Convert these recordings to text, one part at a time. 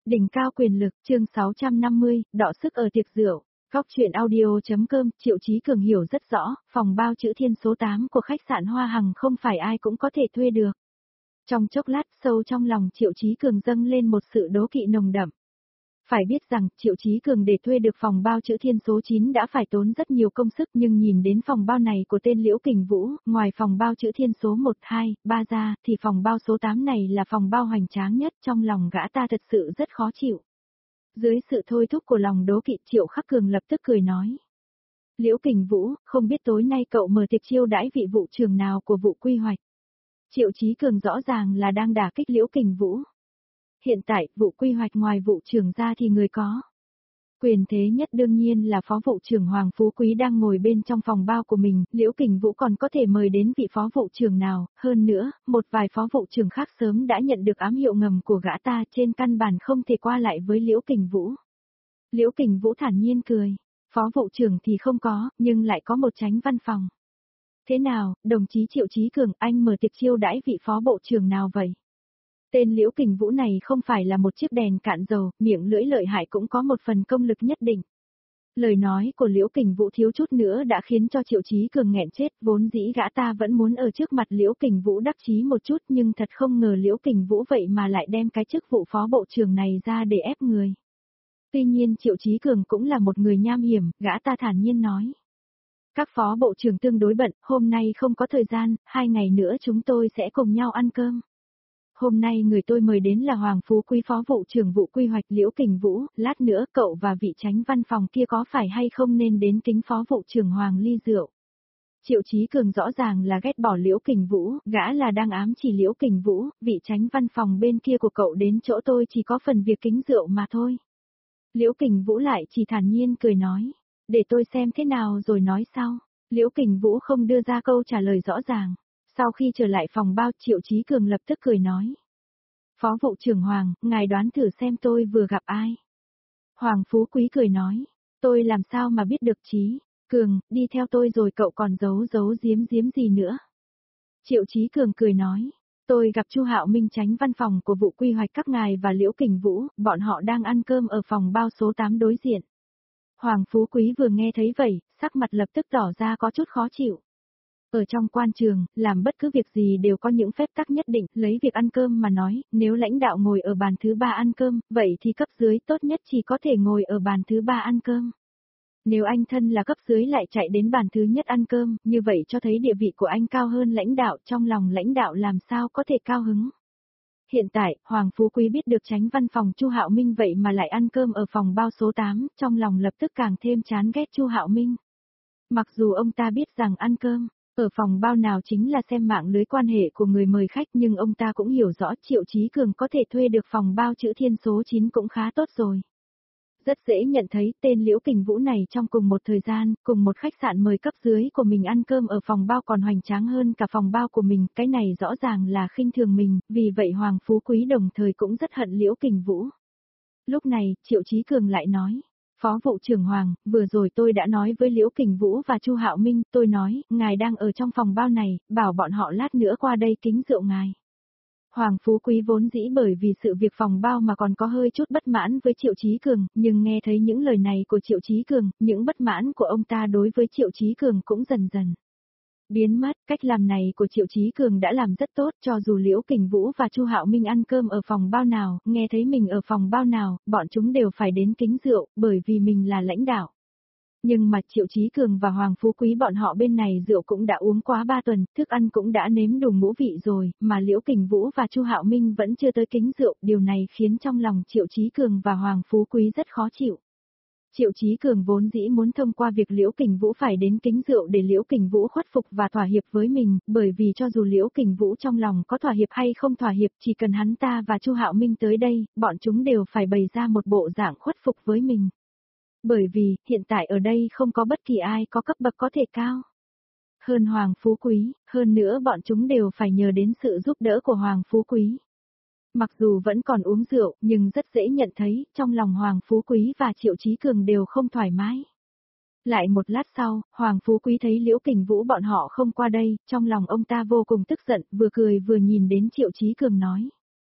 Đỉnh cao quyền lực, chương 650, đọ sức ở tiệc rượu. Góc chuyện audio.com, Triệu Chí Cường hiểu rất rõ, phòng bao chữ Thiên số 8 của khách sạn Hoa Hằng không phải ai cũng có thể thuê được. Trong chốc lát, sâu trong lòng Triệu Chí Cường dâng lên một sự đố kỵ nồng đậm. Phải biết rằng, Triệu Chí Cường để thuê được phòng bao chữ Thiên số 9 đã phải tốn rất nhiều công sức, nhưng nhìn đến phòng bao này của tên Liễu Kình Vũ, ngoài phòng bao chữ Thiên số 1, 2, 3 ra, thì phòng bao số 8 này là phòng bao hoành tráng nhất, trong lòng gã ta thật sự rất khó chịu. Dưới sự thôi thúc của lòng đố kỵ, Triệu Khắc Cường lập tức cười nói. Liễu Kình Vũ, không biết tối nay cậu mở tiệc chiêu đãi vị vụ trưởng nào của vụ quy hoạch. Triệu Chí Cường rõ ràng là đang đả kích Liễu Kình Vũ. Hiện tại, vụ quy hoạch ngoài vụ trưởng ra thì người có quyền thế nhất đương nhiên là phó vụ trưởng Hoàng Phú Quý đang ngồi bên trong phòng bao của mình, Liễu Kình Vũ còn có thể mời đến vị phó vụ trưởng nào, hơn nữa, một vài phó vụ trưởng khác sớm đã nhận được ám hiệu ngầm của gã ta, trên căn bản không thể qua lại với Liễu Kình Vũ. Liễu Kình Vũ thản nhiên cười, phó vụ trưởng thì không có, nhưng lại có một chánh văn phòng. Thế nào, đồng chí Triệu Chí Cường, anh mở tiệc chiêu đãi vị phó bộ trưởng nào vậy? Tên Liễu Kình Vũ này không phải là một chiếc đèn cạn dầu, miệng lưỡi lợi hại cũng có một phần công lực nhất định. Lời nói của Liễu Kình Vũ thiếu chút nữa đã khiến cho Triệu Chí Cường nghẹn chết, vốn dĩ gã ta vẫn muốn ở trước mặt Liễu Kình Vũ đắc chí một chút, nhưng thật không ngờ Liễu Kình Vũ vậy mà lại đem cái chức vụ phó bộ trưởng này ra để ép người. Tuy nhiên Triệu Chí Cường cũng là một người nham hiểm, gã ta thản nhiên nói. Các phó bộ trưởng tương đối bận, hôm nay không có thời gian, 2 ngày nữa chúng tôi sẽ cùng nhau ăn cơm. Hôm nay người tôi mời đến là Hoàng Phú Quý phó vụ trưởng vụ quy hoạch Liễu Kình Vũ, lát nữa cậu và vị chánh văn phòng kia có phải hay không nên đến kính phó vụ trưởng Hoàng ly rượu. Triệu Chí Cường rõ ràng là ghét bỏ Liễu Kình Vũ, gã là đang ám chỉ Liễu Kình Vũ, vị chánh văn phòng bên kia của cậu đến chỗ tôi chỉ có phần việc kính rượu mà thôi. Liễu Kình Vũ lại chỉ thản nhiên cười nói, để tôi xem thế nào rồi nói sau. Liễu Kình Vũ không đưa ra câu trả lời rõ ràng. Sau khi trở lại phòng bao, Triệu Chí Cường lập tức cười nói. Phó vụ trưởng Hoàng, ngài đoán thử xem tôi vừa gặp ai. Hoàng Phú Quý cười nói, tôi làm sao mà biết được Chí Cường, đi theo tôi rồi cậu còn giấu giếm gì nữa. Triệu Chí Cường cười nói, tôi gặp Chu Hạo Minh chánh văn phòng của vụ quy hoạch các ngài và Liễu Kình Vũ, bọn họ đang ăn cơm ở phòng bao số 8 đối diện. Hoàng Phú Quý vừa nghe thấy vậy, sắc mặt lập tức tỏ ra có chút khó chịu. Ở trong quan trường, làm bất cứ việc gì đều có những phép tắc nhất định, lấy việc ăn cơm mà nói, nếu lãnh đạo ngồi ở bàn thứ 3 ăn cơm, vậy thì cấp dưới tốt nhất chỉ có thể ngồi ở bàn thứ 3 ăn cơm. Nếu anh thân là cấp dưới lại chạy đến bàn thứ nhất ăn cơm, như vậy cho thấy địa vị của anh cao hơn lãnh đạo, trong lòng lãnh đạo làm sao có thể cao hứng. Hiện tại, Hoàng Phú Quý biết được chánh văn phòng Chu Hạo Minh vậy mà lại ăn cơm ở phòng bao số 8, trong lòng lập tức càng thêm chán ghét Chu Hạo Minh. Mặc dù ông ta biết rằng ăn cơm ở phòng bao nào chính là xem mạng lưới quan hệ của người mời khách, nhưng ông ta cũng hiểu rõ Triệu Chí Cường có thể thuê được phòng bao chữ Thiên số 9 cũng khá tốt rồi. Rất dễ nhận thấy tên Liễu Kình Vũ này trong cùng một thời gian, cùng một khách sạn mời cấp dưới của mình ăn cơm ở phòng bao còn hoành tráng hơn cả phòng bao của mình, cái này rõ ràng là khinh thường mình, vì vậy Hoàng Phú Quý đồng thời cũng rất hận Liễu Kình Vũ. Lúc này, Triệu Chí Cường lại nói. Phó vụ trưởng Hoàng, vừa rồi tôi đã nói với Liễu Kình Vũ và Chu Hạo Minh, tôi nói, ngài đang ở trong phòng bao này, bảo bọn họ lát nữa qua đây kính rượu ngài. Hoàng Phú Quý vốn dĩ bởi vì sự việc phòng bao mà còn có hơi chút bất mãn với Triệu Chí Cường, nhưng nghe thấy những lời này của Triệu Chí Cường, những bất mãn của ông ta đối với Triệu Chí Cường cũng dần dần biến mất. Cách làm này của Triệu Chí Cường đã làm rất tốt, cho dù Liễu Kình Vũ và Chu Hạo Minh ăn cơm ở phòng bao nào, nghe thấy mình ở phòng bao nào, bọn chúng đều phải đến kính rượu, bởi vì mình là lãnh đạo. Nhưng mà Triệu Chí Cường và Hoàng Phú Quý bọn họ bên này rượu cũng đã uống quá 3 tuần, thức ăn cũng đã nếm đủ ngũ vị rồi, mà Liễu Kình Vũ và Chu Hạo Minh vẫn chưa tới kính rượu, điều này khiến trong lòng Triệu Chí Cường và Hoàng Phú Quý rất khó chịu. Triệu Chí Cường vốn dĩ muốn thông qua việc Liễu Kình Vũ phải đến kính rượu để Liễu Kình Vũ khuất phục và thỏa hiệp với mình, bởi vì cho dù Liễu Kình Vũ trong lòng có thỏa hiệp hay không thỏa hiệp, chỉ cần hắn ta và Chu Hạo Minh tới đây, bọn chúng đều phải bày ra một bộ dạng khuất phục với mình. Bởi vì, hiện tại ở đây không có bất kỳ ai có cấp bậc có thể cao hơn Hoàng Phú Quý, hơn nữa bọn chúng đều phải nhờ đến sự giúp đỡ của Hoàng Phú Quý. Mặc dù vẫn còn uống rượu, nhưng rất dễ nhận thấy, trong lòng Hoàng Phú Quý và Triệu Chí Cường đều không thoải mái. Lại một lát sau, Hoàng Phú Quý thấy Liễu Kình Vũ bọn họ không qua đây, trong lòng ông ta vô cùng tức giận, vừa cười vừa nhìn đến Triệu Chí Cường nói.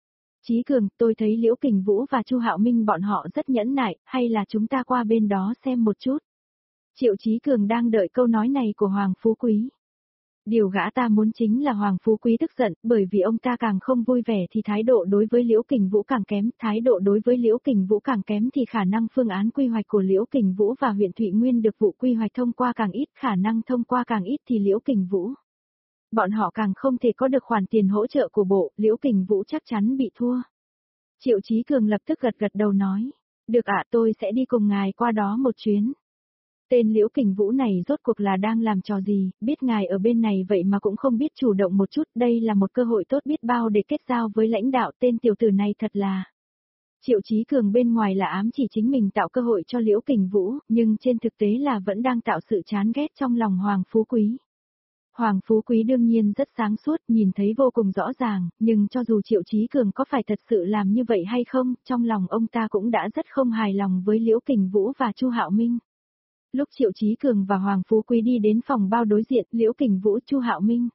Chí Cường, tôi thấy Liễu Kình Vũ và Chu Hạo Minh bọn họ rất nhẫn nại, hay là chúng ta qua bên đó xem một chút. Triệu Chí Cường đang đợi câu nói này của Hoàng Phú Quý. Điều gã ta muốn chính là Hoàng Phú Quý tức giận, bởi vì ông ta càng không vui vẻ thì thái độ đối với Liễu Kình Vũ càng kém, thái độ đối với Liễu Kình Vũ càng kém thì khả năng phương án quy hoạch của Liễu Kình Vũ và huyện Thụy Nguyên được vụ quy hoạch thông qua càng ít, khả năng thông qua càng ít thì Liễu Kình Vũ. Bọn họ càng không thể có được khoản tiền hỗ trợ của bộ, Liễu Kình Vũ chắc chắn bị thua. Triệu Chí Cường lập tức gật đầu nói, được ạ, tôi sẽ đi cùng ngài qua đó một chuyến. Tên Liễu Kình Vũ này rốt cuộc là đang làm trò gì, biết ngài ở bên này vậy mà cũng không biết chủ động một chút, đây là một cơ hội tốt biết bao để kết giao với lãnh đạo, tên tiểu tử này thật là. Triệu Chí Cường bên ngoài là ám chỉ chính mình tạo cơ hội cho Liễu Kình Vũ, nhưng trên thực tế là vẫn đang tạo sự chán ghét trong lòng Hoàng Phú Quý. Hoàng Phú Quý đương nhiên rất sáng suốt, nhìn thấy vô cùng rõ ràng, nhưng cho dù Triệu Chí Cường có phải thật sự làm như vậy hay không, trong lòng ông ta cũng đã rất không hài lòng với Liễu Kình Vũ và Chu Hạo Minh. Lúc Triệu Chí Cường và Hoàng Phú Quý đi đến phòng bao đối diện, Liễu Kình Vũ, Chu Hạo Minh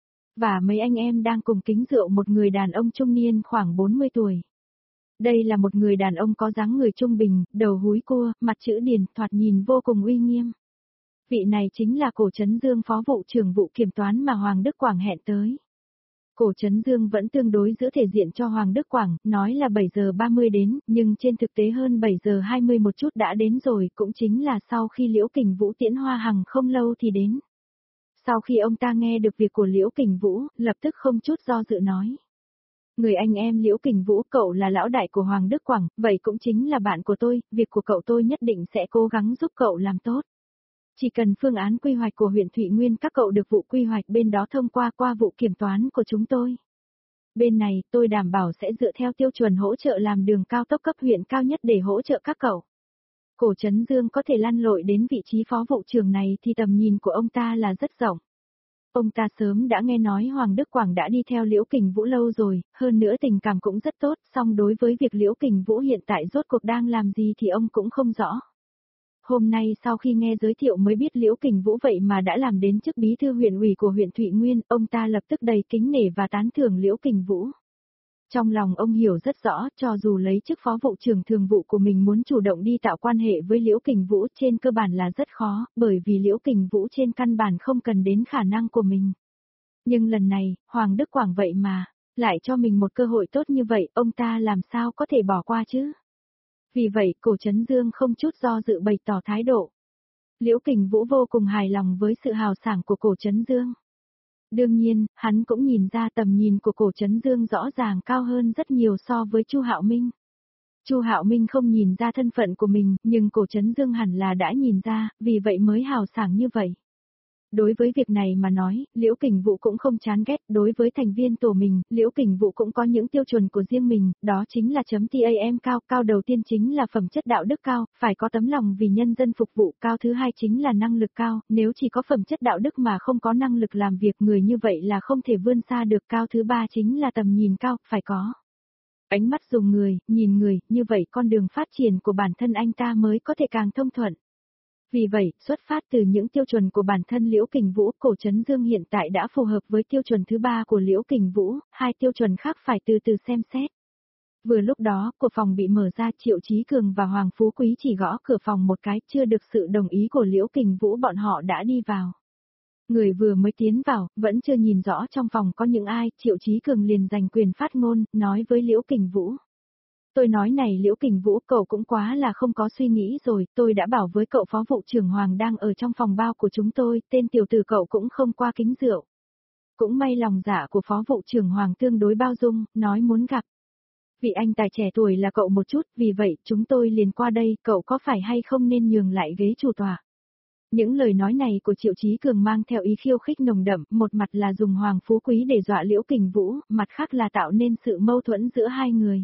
và mấy anh em đang cùng kính rượu một người đàn ông trung niên khoảng 40 tuổi. Đây là một người đàn ông có dáng người trung bình, đầu húi cua, mặt chữ điền, thoạt nhìn vô cùng uy nghiêm. Vị này chính là Cổ Trấn Dương, phó vụ trưởng vụ kiểm toán mà Hoàng Đức Quảng hẹn tới. Cổ Trấn Dương vẫn tương đối giữ thể diện cho Hoàng Đức Quảng, nói là 7 giờ 30 đến, nhưng trên thực tế hơn 7 giờ 20 một chút đã đến rồi, cũng chính là sau khi Liễu Kình Vũ tiễn Hoa Hằng không lâu thì đến. Sau khi ông ta nghe được việc của Liễu Kình Vũ, lập tức không chút do dự nói. Người anh em Liễu Kình Vũ, cậu là lão đại của Hoàng Đức Quảng, vậy cũng chính là bạn của tôi, việc của cậu tôi nhất định sẽ cố gắng giúp cậu làm tốt. Chỉ cần phương án quy hoạch của huyện Thụy Nguyên các cậu được vụ quy hoạch bên đó thông qua vụ kiểm toán của chúng tôi. Bên này, tôi đảm bảo sẽ dựa theo tiêu chuẩn hỗ trợ làm đường cao tốc cấp huyện cao nhất để hỗ trợ các cậu. Cổ Trấn Dương có thể lăn lội đến vị trí phó vụ trưởng này thì tầm nhìn của ông ta là rất rộng. Ông ta sớm đã nghe nói Hoàng Đức Quảng đã đi theo Liễu Kình Vũ lâu rồi, hơn nữa tình cảm cũng rất tốt, song đối với việc Liễu Kình Vũ hiện tại rốt cuộc đang làm gì thì ông cũng không rõ. Hôm nay sau khi nghe giới thiệu mới biết Liễu Kình Vũ vậy mà đã làm đến chức bí thư huyện ủy của huyện Thụy Nguyên, ông ta lập tức đầy kính nể và tán thưởng Liễu Kình Vũ. Trong lòng ông hiểu rất rõ, cho dù lấy chức phó vụ trưởng thường vụ của mình muốn chủ động đi tạo quan hệ với Liễu Kình Vũ trên cơ bản là rất khó, bởi vì Liễu Kình Vũ trên căn bản không cần đến khả năng của mình. Nhưng lần này, Hoàng Đức Quảng vậy mà, lại cho mình một cơ hội tốt như vậy, ông ta làm sao có thể bỏ qua chứ? Vì vậy, Cổ Trấn Dương không chút do dự bày tỏ thái độ. Liễu Kình Vũ vô cùng hài lòng với sự hào sảng của Cổ Trấn Dương. Đương nhiên, hắn cũng nhìn ra tầm nhìn của Cổ Trấn Dương rõ ràng cao hơn rất nhiều so với Chu Hạo Minh. Chu Hạo Minh không nhìn ra thân phận của mình, nhưng Cổ Trấn Dương hẳn là đã nhìn ra, vì vậy mới hào sảng như vậy. Đối với việc này mà nói, Liễu Kình Vũ cũng không chán ghét, đối với thành viên tổ mình, Liễu Kình Vũ cũng có những tiêu chuẩn của riêng mình, đó chính là chấm TAM cao, cao đầu tiên chính là phẩm chất đạo đức cao, phải có tấm lòng vì nhân dân phục vụ, cao thứ hai chính là năng lực cao, nếu chỉ có phẩm chất đạo đức mà không có năng lực làm việc người như vậy là không thể vươn xa được, cao thứ ba chính là tầm nhìn cao, phải có ánh mắt dùng người, nhìn người, như vậy con đường phát triển của bản thân anh ta mới có thể càng thông thuận. Vì vậy, xuất phát từ những tiêu chuẩn của bản thân Liễu Kình Vũ, Cổ Trấn Dương hiện tại đã phù hợp với tiêu chuẩn thứ ba của Liễu Kình Vũ, hai tiêu chuẩn khác phải từ từ xem xét. Vừa lúc đó, cửa phòng bị mở ra, Triệu Chí Cường và Hoàng Phú Quý chỉ gõ cửa phòng một cái, chưa được sự đồng ý của Liễu Kình Vũ bọn họ đã đi vào. Người vừa mới tiến vào, vẫn chưa nhìn rõ trong phòng có những ai, Triệu Chí Cường liền giành quyền phát ngôn, nói với Liễu Kình Vũ. Tôi nói này Liễu Kình Vũ, cậu cũng quá là không có suy nghĩ rồi, tôi đã bảo với cậu phó vụ trưởng Hoàng đang ở trong phòng bao của chúng tôi, tên tiểu tử cậu cũng không qua kính rượu. Cũng may lòng dạ của phó vụ trưởng Hoàng tương đối bao dung, nói muốn gặp. Vị anh tài trẻ tuổi là cậu một chút, vì vậy chúng tôi liền qua đây, cậu có phải hay không nên nhường lại ghế chủ tọa. Những lời nói này của Triệu Chí Cường mang theo ý khiêu khích nồng đậm, một mặt là dùng Hoàng Phú Quý để dọa Liễu Kình Vũ, mặt khác là tạo nên sự mâu thuẫn giữa hai người.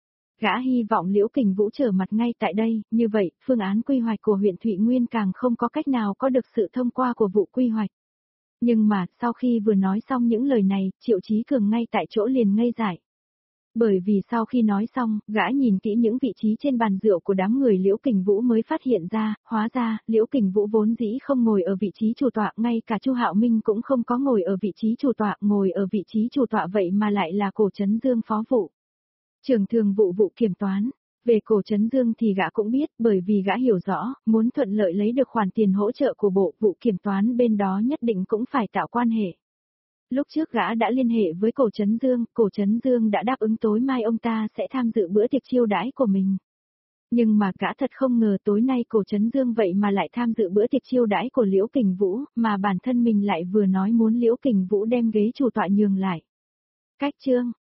Gã hy vọng Liễu Kình Vũ trở mặt ngay tại đây, như vậy, phương án quy hoạch của huyện Thụy Nguyên càng không có cách nào có được sự thông qua của vụ quy hoạch. Nhưng mà, sau khi vừa nói xong những lời này, Triệu Chí Cường ngay tại chỗ liền ngây dại. Bởi vì sau khi nói xong, gã nhìn kỹ những vị trí trên bàn rượu của đám người Liễu Kình Vũ mới phát hiện ra, hóa ra, Liễu Kình Vũ vốn dĩ không ngồi ở vị trí chủ tọa, ngay cả Chu Hạo Minh cũng không có ngồi ở vị trí chủ tọa, ngồi ở vị trí chủ tọa vậy mà lại là Cổ Trấn Dương phó vụ. Trưởng thường vụ vụ kiểm toán. Về Cổ Trấn Dương thì gã cũng biết, bởi vì gã hiểu rõ, muốn thuận lợi lấy được khoản tiền hỗ trợ của bộ vụ kiểm toán bên đó nhất định cũng phải tạo quan hệ. Lúc trước gã đã liên hệ với Cổ Trấn Dương đã đáp ứng tối mai ông ta sẽ tham dự bữa tiệc chiêu đãi của mình. Nhưng mà gã thật không ngờ tối nay Cổ Trấn Dương vậy mà lại tham dự bữa tiệc chiêu đãi của Liễu Kình Vũ, mà bản thân mình lại vừa nói muốn Liễu Kình Vũ đem ghế chủ tọa nhường lại. Cách chương